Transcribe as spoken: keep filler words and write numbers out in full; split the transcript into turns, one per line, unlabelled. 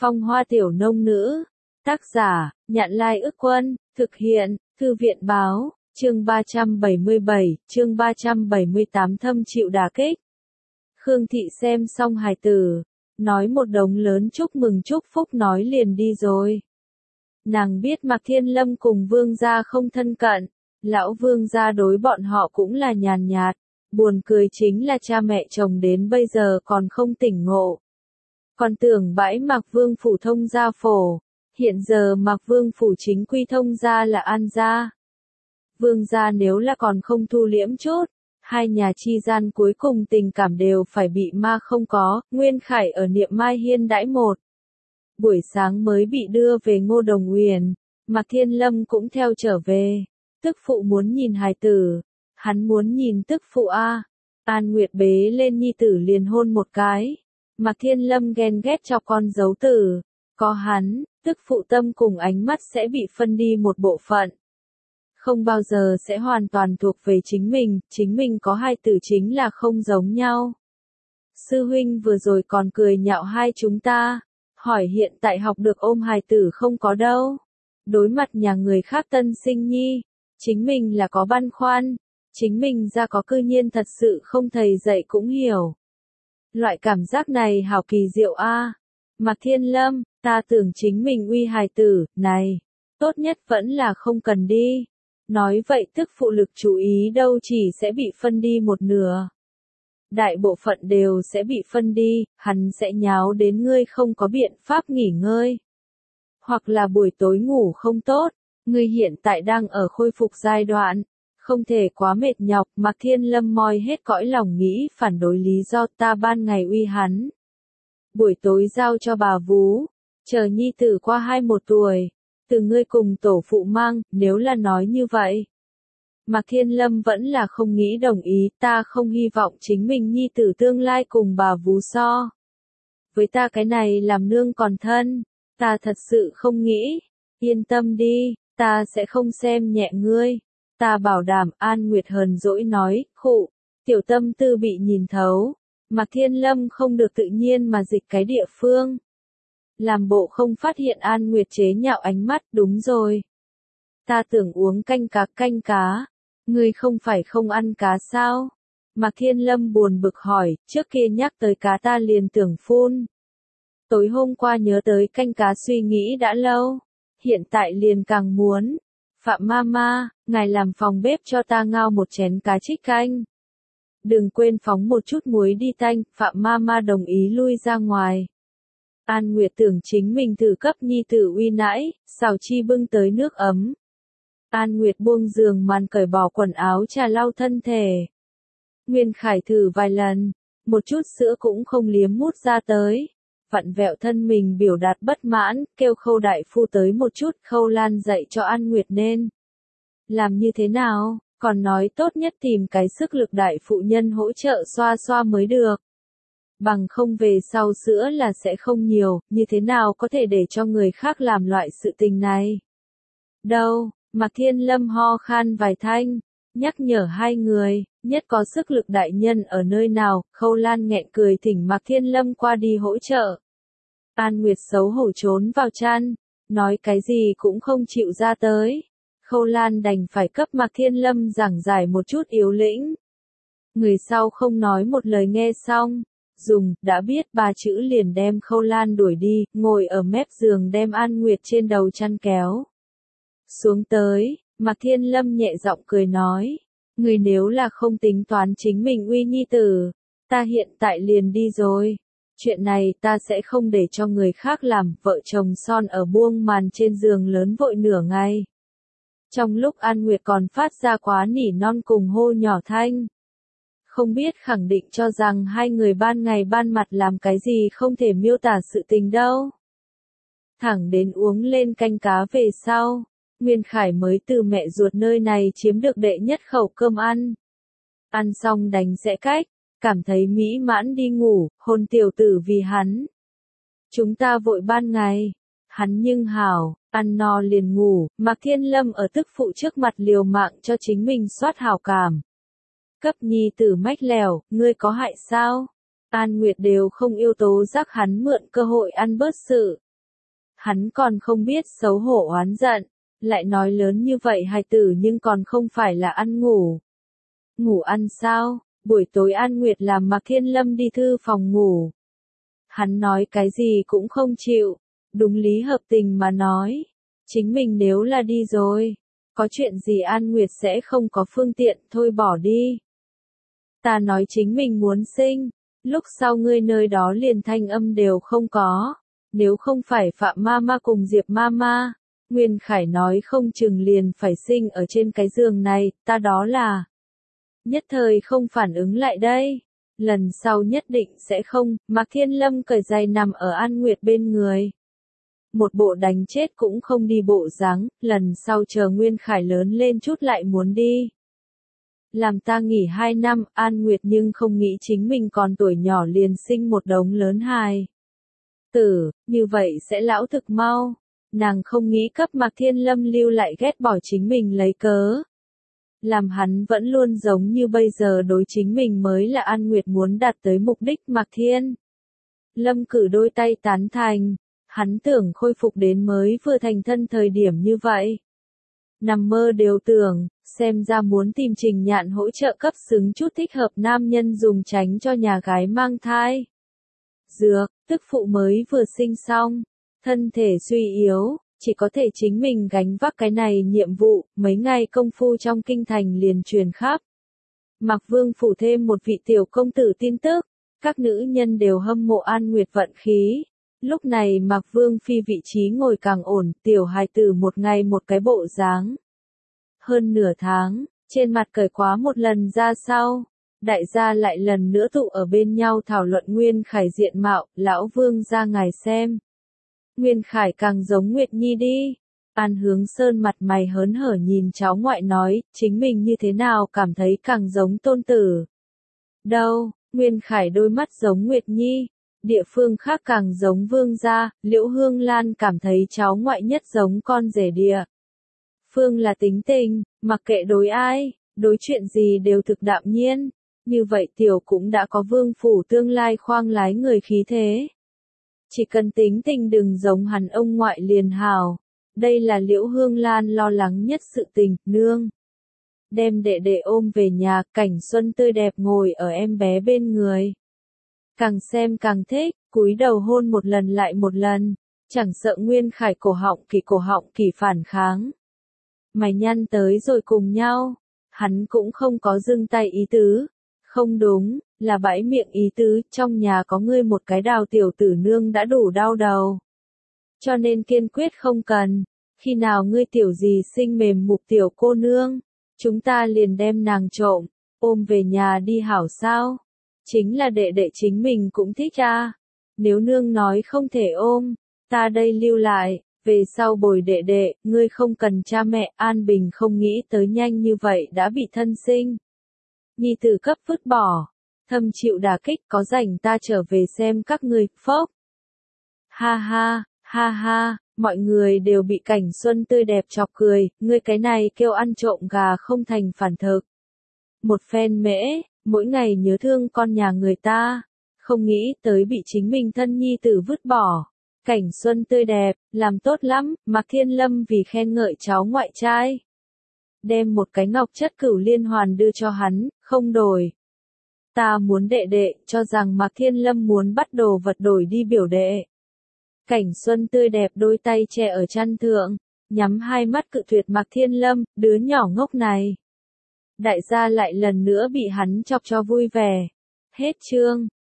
Phong hoa tiểu nông nữ. Tác giả, Nhạn Lai Ức Quân, thực hiện, Thư viện Báo, chương ba trăm bảy mươi bảy, chương ba trăm bảy mươi tám thâm chịu đả kích. Khương Thị xem xong hài tử, nói một đống lớn chúc mừng chúc phúc nói liền đi rồi. Nàng biết Mạc Thiên Lâm cùng Vương gia không thân cận, lão Vương gia đối bọn họ cũng là nhàn nhạt, buồn cười chính là cha mẹ chồng đến bây giờ còn không tỉnh ngộ. Còn tưởng bãi Mạc Vương phủ thông gia phổ, hiện giờ Mạc Vương phủ chính quy thông gia là An gia. Vương gia nếu là còn không thu liễm chút, hai nhà chi gian cuối cùng tình cảm đều phải bị ma không có. Nguyên Khải ở Niệm Mai Hiên đãi một buổi sáng mới bị đưa về Ngô Đồng Uyển, Mạc Thiên Lâm cũng theo trở về. Tức phụ muốn nhìn hài tử, hắn muốn nhìn tức phụ a. An Nguyệt bế lên nhi tử liền hôn một cái. Mạc Thiên Lâm ghen ghét cho con dấu tử, có hắn, tức phụ tâm cùng ánh mắt sẽ bị phân đi một bộ phận. Không bao giờ sẽ hoàn toàn thuộc về chính mình, chính mình có hai tử chính là không giống nhau. Sư huynh vừa rồi còn cười nhạo hai chúng ta, hỏi hiện tại học được ôm hài tử không có đâu. Đối mặt nhà người khác tân sinh nhi, chính mình là có băn khoăn, chính mình ra có cư nhiên thật sự không thầy dạy cũng hiểu. Loại cảm giác này hảo kỳ diệu a. À. Mạc Thiên Lâm, ta tưởng chính mình uy hài tử, này, tốt nhất vẫn là không cần đi. Nói vậy tức phụ lực chú ý đâu chỉ sẽ bị phân đi một nửa. Đại bộ phận đều sẽ bị phân đi, hắn sẽ nháo đến ngươi không có biện pháp nghỉ ngơi. Hoặc là buổi tối ngủ không tốt, ngươi hiện tại đang ở khôi phục giai đoạn. Không thể quá mệt nhọc. Mạc Thiên Lâm moi hết cõi lòng nghĩ phản đối lý do ta ban ngày uy hắn. Buổi tối giao cho bà vú, chờ nhi tử qua hai một tuổi, từ ngươi cùng tổ phụ mang, nếu là nói như vậy. Mạc Thiên Lâm vẫn là không nghĩ đồng ý, ta không hy vọng chính mình nhi tử tương lai cùng bà vú so. Với ta cái này làm nương còn thân, ta thật sự không nghĩ, yên tâm đi, ta sẽ không xem nhẹ ngươi. Ta bảo đảm. An Nguyệt hờn dỗi nói, khụ, tiểu tâm tư bị nhìn thấu. Mạc Thiên Lâm không được tự nhiên mà dịch cái địa phương. Làm bộ không phát hiện An Nguyệt chế nhạo ánh mắt, đúng rồi. Ta tưởng uống canh cá canh cá. Ngươi không phải không ăn cá sao? Mạc Thiên Lâm buồn bực hỏi, trước kia nhắc tới cá ta liền tưởng phun. Tối hôm qua nhớ tới canh cá suy nghĩ đã lâu, hiện tại liền càng muốn. Phạm Mama, ngài làm phòng bếp cho ta ngao một chén cá trích canh. Đừng quên phóng một chút muối đi tanh. Phạm Mama đồng ý lui ra ngoài. An Nguyệt tưởng chính mình thử cấp nhi tử uy nãi, xào chi bưng tới nước ấm. An Nguyệt buông giường màn cởi bỏ quần áo trà lau thân thể. Nguyên Khải thử vài lần, một chút sữa cũng không liếm mút ra tới. Vặn vẹo thân mình biểu đạt bất mãn, kêu Khâu đại phu tới một chút. Khâu Lan dạy cho An Nguyệt nên làm như thế nào, còn nói tốt nhất tìm cái sức lực đại phụ nhân hỗ trợ xoa xoa mới được. Bằng không về sau sữa là sẽ không nhiều, như thế nào có thể để cho người khác làm loại sự tình này. Đâu, Mạc Thiên Lâm ho khan vài thanh, nhắc nhở hai người, nhất có sức lực đại nhân ở nơi nào. Khâu Lan nghẹn cười thỉnh Mạc Thiên Lâm qua đi hỗ trợ. An Nguyệt xấu hổ trốn vào chăn, nói cái gì cũng không chịu ra tới. Khâu Lan đành phải cấp Mạc Thiên Lâm giảng giải một chút yếu lĩnh. Người sau không nói một lời nghe xong, dùng, đã biết ba chữ liền đem Khâu Lan đuổi đi, ngồi ở mép giường đem An Nguyệt trên đầu chăn kéo xuống tới. Mạc Thiên Lâm nhẹ giọng cười nói, người nếu là không tính toán chính mình uy nhi tử, ta hiện tại liền đi rồi. Chuyện này ta sẽ không để cho người khác làm. Vợ chồng son ở buông màn trên giường lớn vội nửa ngày. Trong lúc An Nguyệt còn phát ra quá nỉ non cùng hô nhỏ thanh. Không biết khẳng định cho rằng hai người ban ngày ban mặt làm cái gì không thể miêu tả sự tình đâu. Thẳng đến uống lên canh cá về sau, Nguyên Khải mới từ mẹ ruột nơi này chiếm được đệ nhất khẩu cơm ăn. Ăn xong đành sẽ cách, cảm thấy mỹ mãn đi ngủ, hôn tiểu tử vì hắn. Chúng ta vội ban ngày, hắn nhưng hảo, ăn no liền ngủ. Mạc Thiên Lâm ở tức phụ trước mặt liều mạng cho chính mình soát hảo cảm. Cấp nhi tử mách lèo, ngươi có hại sao? An Nguyệt đều không yêu tố giác hắn mượn cơ hội ăn bớt sự. Hắn còn không biết xấu hổ oán giận, lại nói lớn như vậy hài tử nhưng còn không phải là ăn ngủ. Ngủ ăn sao? Buổi tối An Nguyệt làm Mạc Thiên Lâm đi thư phòng ngủ. Hắn nói cái gì cũng không chịu, đúng lý hợp tình mà nói. Chính mình nếu là đi rồi, có chuyện gì An Nguyệt sẽ không có phương tiện, thôi bỏ đi. Ta nói chính mình muốn sinh, lúc sau ngươi nơi đó liền thanh âm đều không có. Nếu không phải Phạm Mama cùng Diệp Mama, Nguyên Khải nói không chừng liền phải sinh ở trên cái giường này, ta đó là. Nhất thời không phản ứng lại đây. Lần sau nhất định sẽ không, Mạc Thiên Lâm cởi giày nằm ở An Nguyệt bên người. Một bộ đánh chết cũng không đi bộ dáng, lần sau chờ Nguyên Khải lớn lên chút lại muốn đi. Làm ta nghỉ hai năm, An Nguyệt nhưng không nghĩ chính mình còn tuổi nhỏ liền sinh một đống lớn hài tử, như vậy sẽ lão thực mau. Nàng không nghĩ cấp Mạc Thiên Lâm lưu lại ghét bỏ chính mình lấy cớ. Làm hắn vẫn luôn giống như bây giờ đối chính mình mới là An Nguyệt muốn đạt tới mục đích Mạc Thiên Lâm cử đôi tay tán thành, hắn tưởng khôi phục đến mới vừa thành thân thời điểm như vậy. Nằm mơ đều tưởng, xem ra muốn tìm Trình Nhạn hỗ trợ cấp xứng chút thích hợp nam nhân dùng tránh cho nhà gái mang thai. Dược, tức phụ mới vừa sinh xong, thân thể suy yếu, chỉ có thể chính mình gánh vác cái này nhiệm vụ, mấy ngày công phu trong kinh thành liền truyền khắp. Mạc Vương phủ thêm một vị tiểu công tử tin tức, các nữ nhân đều hâm mộ An Nguyệt vận khí. Lúc này Mạc Vương phi vị trí ngồi càng ổn, tiểu hài tử một ngày một cái bộ dáng. Hơn nửa tháng, trên mặt cởi quá một lần ra sau, đại gia lại lần nữa tụ ở bên nhau thảo luận Nguyên Khải diện mạo, lão Vương ra ngài xem. Nguyên Khải càng giống Nguyệt Nhi đi. An Hướng Sơn mặt mày hớn hở nhìn cháu ngoại nói, chính mình như thế nào cảm thấy càng giống tôn tử. Đâu, Nguyên Khải đôi mắt giống Nguyệt Nhi, địa phương khác càng giống Vương gia, Liễu Hương Lan cảm thấy cháu ngoại nhất giống con rể địa. Phương là tính tình, mặc kệ đối ai, đối chuyện gì đều thực đạm nhiên, như vậy tiểu cũng đã có vương phủ tương lai khoang lái người khí thế. Chỉ cần tính tình đừng giống hắn ông ngoại liền hào. Đây là Liễu Hương Lan lo lắng nhất sự tình, nương. Đem đệ đệ ôm về nhà, cảnh xuân tươi đẹp ngồi ở em bé bên người. Càng xem càng thích, cúi đầu hôn một lần lại một lần, chẳng sợ Nguyên Khải cổ họng kỳ cổ họng kỳ phản kháng. Mày nhăn tới rồi cùng nhau, hắn cũng không có dưng tay ý tứ. Không đúng, là bãi miệng ý tứ, trong nhà có ngươi một cái đào tiểu tử nương đã đủ đau đầu. Cho nên kiên quyết không cần, khi nào ngươi tiểu gì sinh mềm mục tiểu cô nương, chúng ta liền đem nàng trộm, ôm về nhà đi hảo sao. Chính là đệ đệ chính mình cũng thích à. Nếu nương nói không thể ôm, ta đây lưu lại, về sau bồi đệ đệ, ngươi không cần cha mẹ. An Bình không nghĩ tới nhanh như vậy đã bị thân sinh nhi tử cấp vứt bỏ, thâm chịu đả kích, có rảnh ta trở về xem các ngươi, phốc. Ha ha, ha ha, mọi người đều bị cảnh xuân tươi đẹp chọc cười, ngươi cái này kêu ăn trộm gà không thành phản thực. Một phen mễ, mỗi ngày nhớ thương con nhà người ta, không nghĩ tới bị chính mình thân nhi tử vứt bỏ. Cảnh xuân tươi đẹp, làm tốt lắm, Mạc Thiên Lâm vì khen ngợi cháu ngoại trai. Đem một cái ngọc chất cửu liên hoàn đưa cho hắn, không đổi. Ta muốn đệ đệ, cho rằng Mạc Thiên Lâm muốn bắt đồ vật đổi đi biểu đệ. Cảnh xuân tươi đẹp đôi tay che ở chăn thượng, nhắm hai mắt cự tuyệt Mạc Thiên Lâm, đứa nhỏ ngốc này. Đại gia lại lần nữa bị hắn chọc cho vui vẻ. Hết chương.